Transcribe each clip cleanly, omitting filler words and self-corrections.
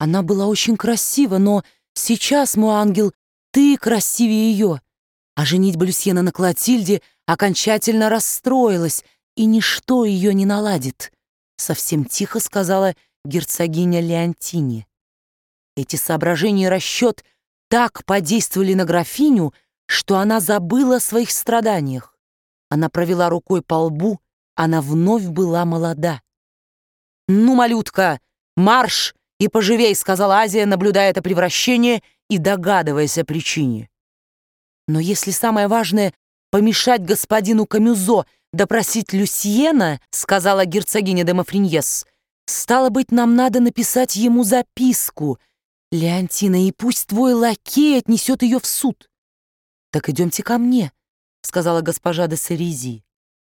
Она была очень красива, но сейчас, мой ангел, ты красивее ее. А женитьба Люсьена на Клотильде окончательно расстроилась, и ничто ее не наладит», — совсем тихо сказала герцогиня Леонтини. Эти соображения и расчет так подействовали на графиню, что она забыла о своих страданиях. Она провела рукой по лбу, она вновь была молода. «Ну, малютка, марш и поживей», — сказала Азия, наблюдая это превращение и догадываясь о причине. «Но если самое важное — помешать господину Камюзо допросить Люсьена, — сказала герцогиня де Мафриньес, — стало быть, нам надо написать ему записку, Леонтина, и пусть твой лакей отнесет ее в суд». «Так идемте ко мне», — сказала госпожа де Сарези.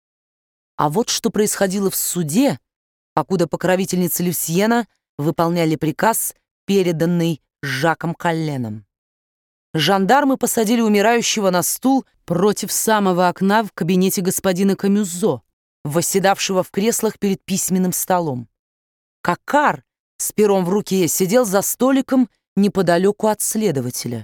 А вот что происходило в суде, покуда покровительницы Люсьена выполняли приказ, переданный Жаком Колленом. Жандармы посадили умирающего на стул против самого окна в кабинете господина Камюзо, восседавшего в креслах перед письменным столом. Кокар с пером в руке сидел за столиком неподалеку от следователя.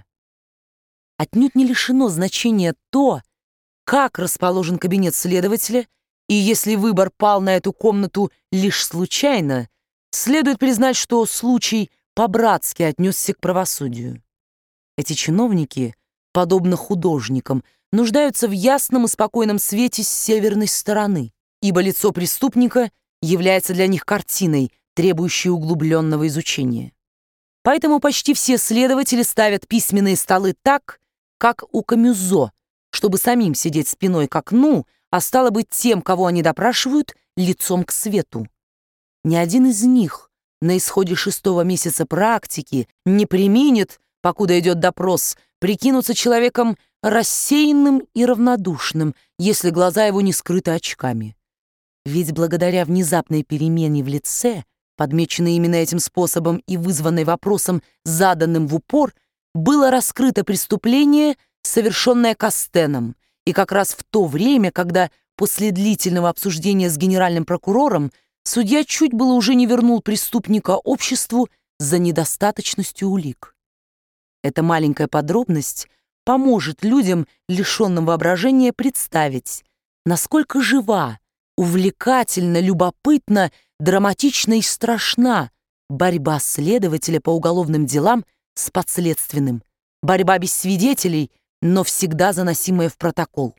Отнюдь не лишено значения то, как расположен кабинет следователя, и если выбор пал на эту комнату лишь случайно, следует признать, что случай по-братски отнесся к правосудию. Эти чиновники, подобно художникам, нуждаются в ясном и спокойном свете с северной стороны, ибо лицо преступника является для них картиной, требующей углубленного изучения. Поэтому почти все следователи ставят письменные столы так, как у Камюзо, чтобы самим сидеть спиной к окну, а стало быть тем, кого они допрашивают, лицом к свету. Ни один из них на исходе 6-го месяца практики не преминет, покуда идет допрос, прикинуться человеком рассеянным и равнодушным, если глаза его не скрыты очками. Ведь благодаря внезапной перемене в лице, подмеченной именно этим способом и вызванной вопросом, заданным в упор, было раскрыто преступление, совершенное Кастеном, и как раз в то время, когда после длительного обсуждения с генеральным прокурором судья чуть было уже не вернул преступника обществу за недостаточностью улик. Эта маленькая подробность поможет людям, лишенным воображения, представить, насколько жива, увлекательна, любопытна, драматична и страшна борьба следователя по уголовным делам с подследственным, борьба без свидетелей, но всегда заносимая в протокол.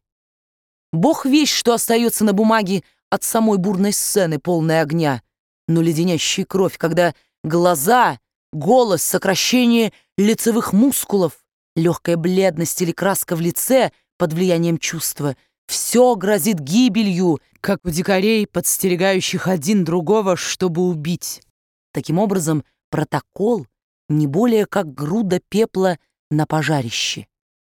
Бог весть, что остается на бумаге от самой бурной сцены, полной огня, но леденящей кровь, когда глаза, голос, сокращение лицевых мускулов, легкая бледность или краска в лице под влиянием чувства — все грозит гибелью, как у дикарей, подстерегающих один другого, чтобы убить. Таким образом, протокол не более как груда пепла на пожарище.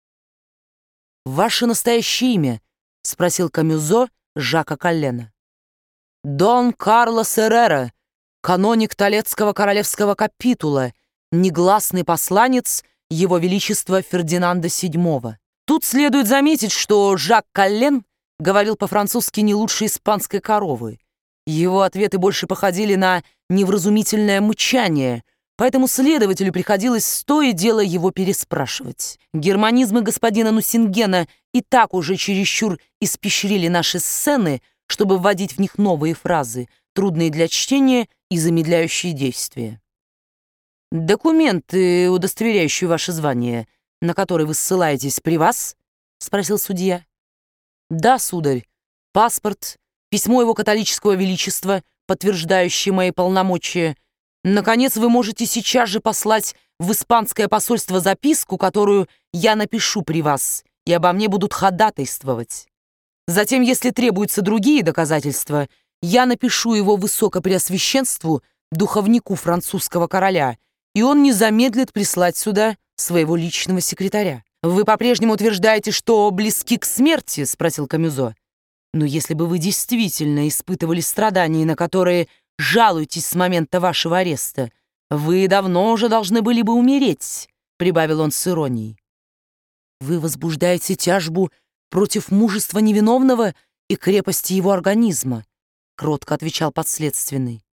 «Ваше настоящее имя?» — спросил Камюзо Жака Коллена. «Дон Карлос Эррера, каноник Толедского королевского капитула, негласный посланец Его Величества Фердинанда VII». Тут следует заметить, что Жак Коллен говорил по-французски не лучше испанской коровы. Его ответы больше походили на невразумительное мычание, поэтому следователю приходилось то и дело его переспрашивать. Германизмы господина Нусингена и так уже чересчур испещрили наши сцены, чтобы вводить в них новые фразы, трудные для чтения и замедляющие действия. «Документы, удостоверяющие ваше звание, на который вы ссылаетесь, при вас?» — спросил судья. «Да, сударь, паспорт, письмо его католического величества, подтверждающее мои полномочия. Наконец, вы можете сейчас же послать в испанское посольство записку, которую я напишу при вас, и обо мне будут ходатайствовать. Затем, если требуются другие доказательства, я напишу его высокопреосвященству, духовнику французского короля, и он не замедлит прислать сюда своего личного секретаря». «Вы по-прежнему утверждаете, что близки к смерти?» — спросил Камюзо. «Но если бы вы действительно испытывали страдания, на которые жалуетесь с момента вашего ареста, вы давно уже должны были бы умереть», — прибавил он с иронией. «Вы возбуждаете тяжбу против мужества невиновного и крепости его организма», — кротко отвечал подследственный.